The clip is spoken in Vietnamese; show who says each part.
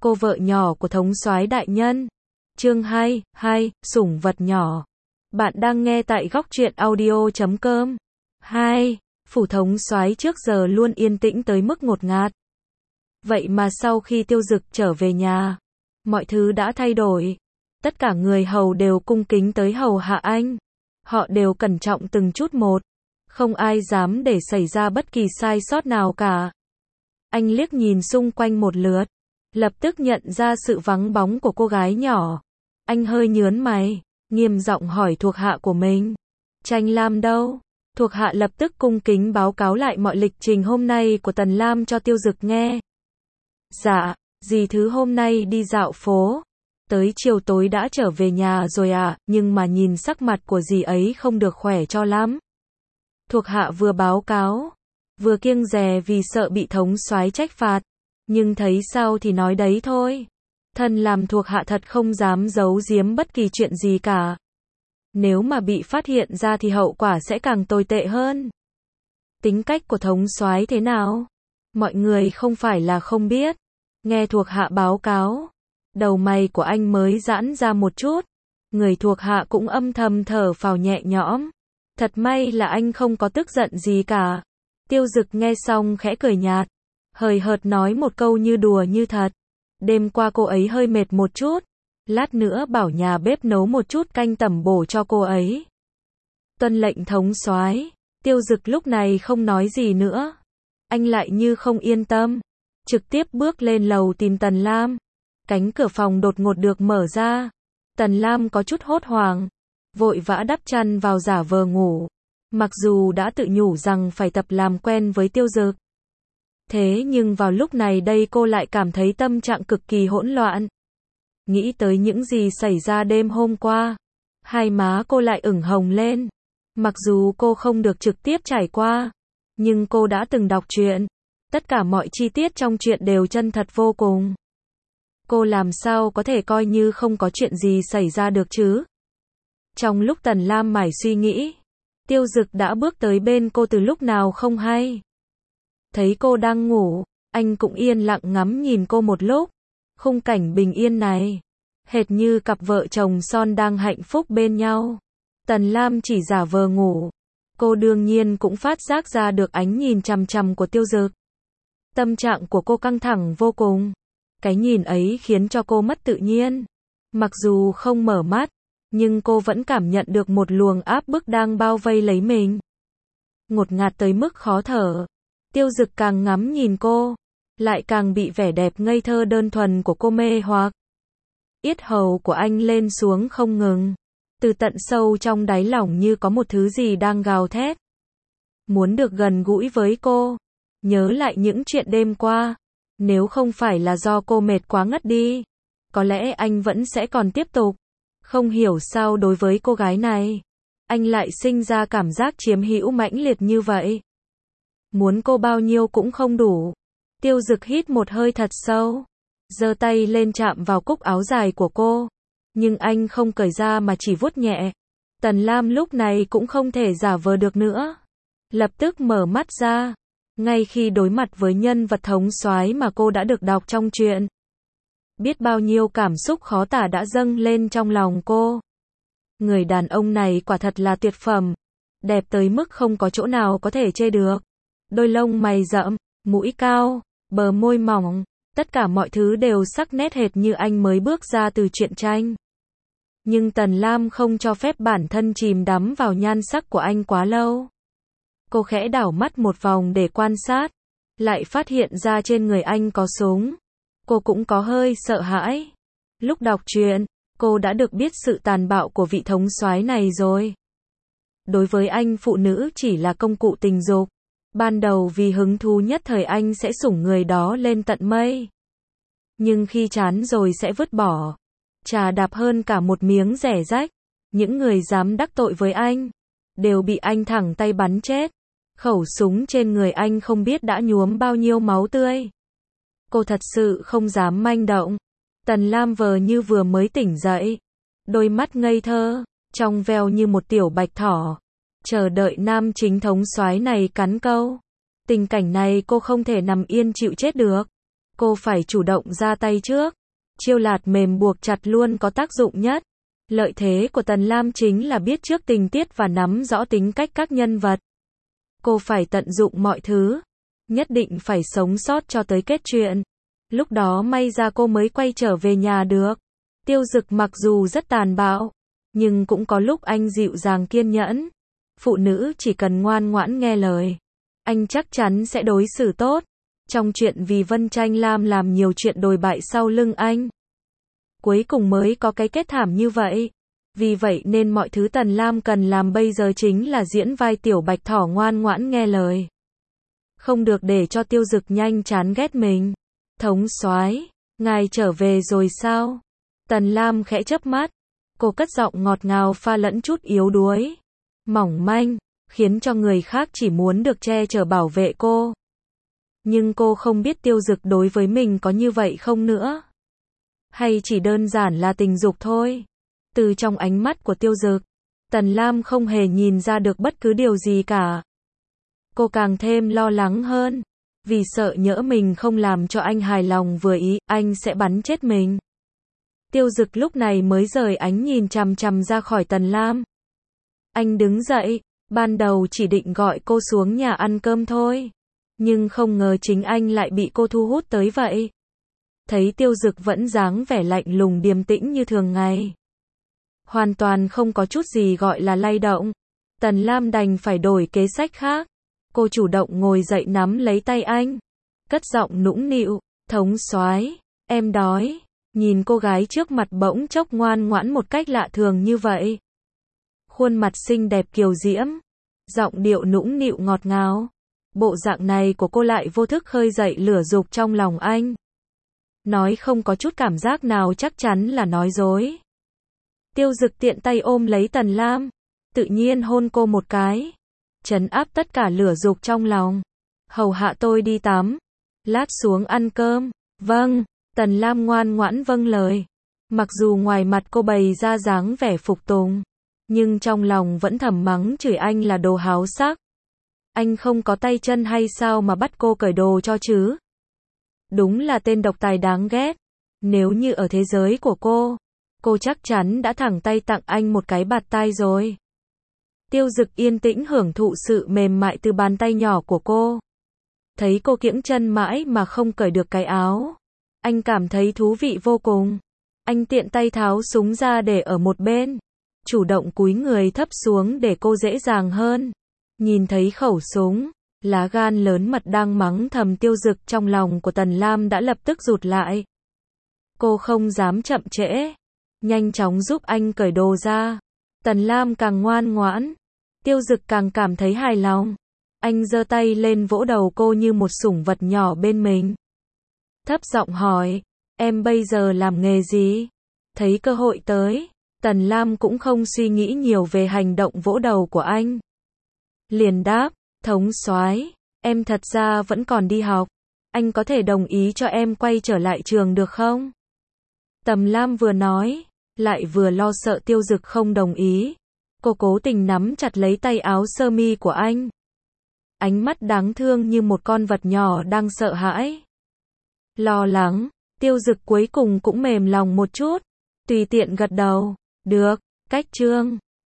Speaker 1: cô vợ nhỏ của thống soái đại nhân. Chương 2, sủng vật nhỏ. Bạn đang nghe tại góc truyện audio.com. 2. Phủ thống soái trước giờ luôn yên tĩnh tới mức ngột ngạt. Vậy mà sau khi Tiêu Dực trở về nhà, mọi thứ đã thay đổi. Tất cả người hầu đều cung kính tới hầu hạ anh. Họ đều cẩn trọng từng chút một. Không ai dám để xảy ra bất kỳ sai sót nào cả. Anh liếc nhìn xung quanh một lượt, lập tức nhận ra sự vắng bóng của cô gái nhỏ. Anh hơi nhớn mày, nghiêm giọng hỏi thuộc hạ của mình. Tranh Lam đâu? Thuộc hạ lập tức cung kính báo cáo lại mọi lịch trình hôm nay của Tần Lam cho Tiêu Dực nghe. Dạ, dì thứ hôm nay đi dạo phố. Tới chiều tối đã trở về nhà rồi à, nhưng mà nhìn sắc mặt của dì ấy không được khỏe cho lắm. Thuộc hạ vừa báo cáo, vừa kiêng dè vì sợ bị thống soái trách phạt, nhưng thấy sao thì nói đấy thôi. Thân làm thuộc hạ thật không dám giấu giếm bất kỳ chuyện gì cả. Nếu mà bị phát hiện ra thì hậu quả sẽ càng tồi tệ hơn. Tính cách của thống soái thế nào? Mọi người không phải là không biết. Nghe thuộc hạ báo cáo, đầu mày của anh mới giãn ra một chút. Người thuộc hạ cũng âm thầm thở phào nhẹ nhõm. Thật may là anh không có tức giận gì cả. Tiêu Dực nghe xong khẽ cười nhạt, hời hợt nói một câu như đùa như thật. Đêm qua cô ấy hơi mệt một chút, lát nữa bảo nhà bếp nấu một chút canh tẩm bổ cho cô ấy. Tuân lệnh thống soái. Tiêu Dực lúc này không nói gì nữa. Anh lại như không yên tâm, trực tiếp bước lên lầu tìm Tần Lam. Cánh cửa phòng đột ngột được mở ra. Tần Lam có chút hốt hoảng, vội vã đắp chăn vào giả vờ ngủ. Mặc dù đã tự nhủ rằng phải tập làm quen với Tiêu Dực. Thế nhưng vào lúc này đây cô lại cảm thấy tâm trạng cực kỳ hỗn loạn. Nghĩ tới những gì xảy ra đêm hôm qua, hai má cô lại ửng hồng lên. Mặc dù cô không được trực tiếp trải qua, nhưng cô đã từng đọc truyện. Tất cả mọi chi tiết trong truyện đều chân thật vô cùng. Cô làm sao có thể coi như không có chuyện gì xảy ra được chứ? Trong lúc Tần Lam mải suy nghĩ, Tiêu Dực đã bước tới bên cô từ lúc nào không hay. Thấy cô đang ngủ, anh cũng yên lặng ngắm nhìn cô một lúc. Khung cảnh bình yên này, hệt như cặp vợ chồng son đang hạnh phúc bên nhau. Tần Lam chỉ giả vờ ngủ. Cô đương nhiên cũng phát giác ra được ánh nhìn chằm chằm của Tiêu Dực. Tâm trạng của cô căng thẳng vô cùng. Cái nhìn ấy khiến cho cô mất tự nhiên. Mặc dù không mở mắt, nhưng cô vẫn cảm nhận được một luồng áp bức đang bao vây lấy mình. Ngột ngạt tới mức khó thở. Tiêu Dực càng ngắm nhìn cô, lại càng bị vẻ đẹp ngây thơ đơn thuần của cô mê hoặc. Yết hầu của anh lên xuống không ngừng. Từ tận sâu trong đáy lòng như có một thứ gì đang gào thét. Muốn được gần gũi với cô. Nhớ lại những chuyện đêm qua. Nếu không phải là do cô mệt quá ngất đi, có lẽ anh vẫn sẽ còn tiếp tục. Không hiểu sao đối với cô gái này, anh lại sinh ra cảm giác chiếm hữu mãnh liệt như vậy. Muốn cô bao nhiêu cũng không đủ. Tiêu Dực hít một hơi thật sâu, giơ tay lên chạm vào cúc áo dài của cô. Nhưng anh không cởi ra mà chỉ vuốt nhẹ. Tần Lam lúc này cũng không thể giả vờ được nữa. Lập tức mở mắt ra. Ngay khi đối mặt với nhân vật thống soái mà cô đã được đọc trong truyện, biết bao nhiêu cảm xúc khó tả đã dâng lên trong lòng cô. Người đàn ông này quả thật là tuyệt phẩm. Đẹp tới mức không có chỗ nào có thể chê được. Đôi lông mày rậm, mũi cao, bờ môi mỏng, tất cả mọi thứ đều sắc nét hệt như anh mới bước ra từ truyện tranh. Nhưng Tần Lam không cho phép bản thân chìm đắm vào nhan sắc của anh quá lâu. Cô khẽ đảo mắt một vòng để quan sát, lại phát hiện ra trên người anh có súng. Cô cũng có hơi sợ hãi. Lúc đọc truyện, cô đã được biết sự tàn bạo của vị thống soái này rồi. Đối với anh phụ nữ chỉ là công cụ tình dục. Ban đầu vì hứng thú nhất thời anh sẽ sủng người đó lên tận mây. Nhưng khi chán rồi sẽ vứt bỏ. Chà đạp hơn cả một miếng rẻ rách. Những người dám đắc tội với anh, đều bị anh thẳng tay bắn chết. Khẩu súng trên người anh không biết đã nhuốm bao nhiêu máu tươi. Cô thật sự không dám manh động. Tần Lam vờ như vừa mới tỉnh dậy. Đôi mắt ngây thơ, trong veo như một tiểu bạch thỏ. Chờ đợi nam chính thống soái này cắn câu. Tình cảnh này cô không thể nằm yên chịu chết được. Cô phải chủ động ra tay trước. Chiêu lạt mềm buộc chặt luôn có tác dụng nhất. Lợi thế của Tần Lam chính là biết trước tình tiết và nắm rõ tính cách các nhân vật. Cô phải tận dụng mọi thứ. Nhất định phải sống sót cho tới kết chuyện. Lúc đó may ra cô mới quay trở về nhà được. Tiêu Dực mặc dù rất tàn bạo, nhưng cũng có lúc anh dịu dàng kiên nhẫn. Phụ nữ chỉ cần ngoan ngoãn nghe lời, anh chắc chắn sẽ đối xử tốt. Trong chuyện vì Vân Tranh Lam làm nhiều chuyện đồi bại sau lưng anh, cuối cùng mới có cái kết thảm như vậy. Vì vậy nên mọi thứ Tần Lam cần làm bây giờ chính là diễn vai tiểu bạch thỏ ngoan ngoãn nghe lời. Không được để cho Tiêu Dực nhanh chán ghét mình. Thống soái, ngài trở về rồi sao? Tần Lam khẽ chớp mắt. Cô cất giọng ngọt ngào pha lẫn chút yếu đuối, mỏng manh, khiến cho người khác chỉ muốn được che chở bảo vệ cô. Nhưng cô không biết Tiêu Dực đối với mình có như vậy không nữa. Hay chỉ đơn giản là tình dục thôi. Từ trong ánh mắt của Tiêu Dực, Tần Lam không hề nhìn ra được bất cứ điều gì cả. Cô càng thêm lo lắng hơn, vì sợ nhỡ mình không làm cho anh hài lòng vừa ý, anh sẽ bắn chết mình. Tiêu Dực lúc này mới rời ánh nhìn chằm chằm ra khỏi Tần Lam. Anh đứng dậy, ban đầu chỉ định gọi cô xuống nhà ăn cơm thôi. Nhưng không ngờ chính anh lại bị cô thu hút tới vậy. Thấy Tiêu Dực vẫn dáng vẻ lạnh lùng điềm tĩnh như thường ngày, hoàn toàn không có chút gì gọi là lay động. Tần Lam đành phải đổi kế sách khác. Cô chủ động ngồi dậy nắm lấy tay anh, cất giọng nũng nịu, thống soái, em đói. Nhìn cô gái trước mặt bỗng chốc ngoan ngoãn một cách lạ thường như vậy. Khuôn mặt xinh đẹp kiều diễm, giọng điệu nũng nịu ngọt ngào. Bộ dạng này của cô lại vô thức khơi dậy lửa dục trong lòng anh. Nói không có chút cảm giác nào chắc chắn là nói dối. Tiêu Dực tiện tay ôm lấy Tần Lam, tự nhiên hôn cô một cái, trấn áp tất cả lửa dục trong lòng. Hầu hạ tôi đi tắm, lát xuống ăn cơm. Vâng. Tần Lam ngoan ngoãn vâng lời. Mặc dù ngoài mặt cô bày ra dáng vẻ phục tùng, nhưng trong lòng vẫn thầm mắng chửi anh là đồ háo sắc. Anh không có tay chân hay sao mà bắt cô cởi đồ cho chứ? Đúng là tên độc tài đáng ghét. Nếu như ở thế giới của cô chắc chắn đã thẳng tay tặng anh một cái bạt tai rồi. Tiêu Dực yên tĩnh hưởng thụ sự mềm mại từ bàn tay nhỏ của cô. Thấy cô kiễng chân mãi mà không cởi được cái áo, anh cảm thấy thú vị vô cùng. Anh tiện tay tháo súng ra để ở một bên, chủ động cúi người thấp xuống để cô dễ dàng hơn. Nhìn thấy khẩu súng, lá gan lớn mật đang mắng thầm Tiêu Dực trong lòng của Tần Lam đã lập tức rụt lại. Cô không dám chậm trễ, nhanh chóng giúp anh cởi đồ ra. Tần Lam càng ngoan ngoãn, Tiêu Dực càng cảm thấy hài lòng. Anh giơ tay lên vỗ đầu cô như một sủng vật nhỏ bên mình. Thấp giọng hỏi, em bây giờ làm nghề gì? Thấy cơ hội tới, Tần Lam cũng không suy nghĩ nhiều về hành động vỗ đầu của anh. Liền đáp, thống soái, em thật ra vẫn còn đi học. Anh có thể đồng ý cho em quay trở lại trường được không? Tần Lam vừa nói, lại vừa lo sợ Tiêu Dực không đồng ý. Cô cố tình nắm chặt lấy tay áo sơ mi của anh. Ánh mắt đáng thương như một con vật nhỏ đang sợ hãi, lo lắng. Tiêu Dực cuối cùng cũng mềm lòng một chút, tùy tiện gật đầu. Được, cách chương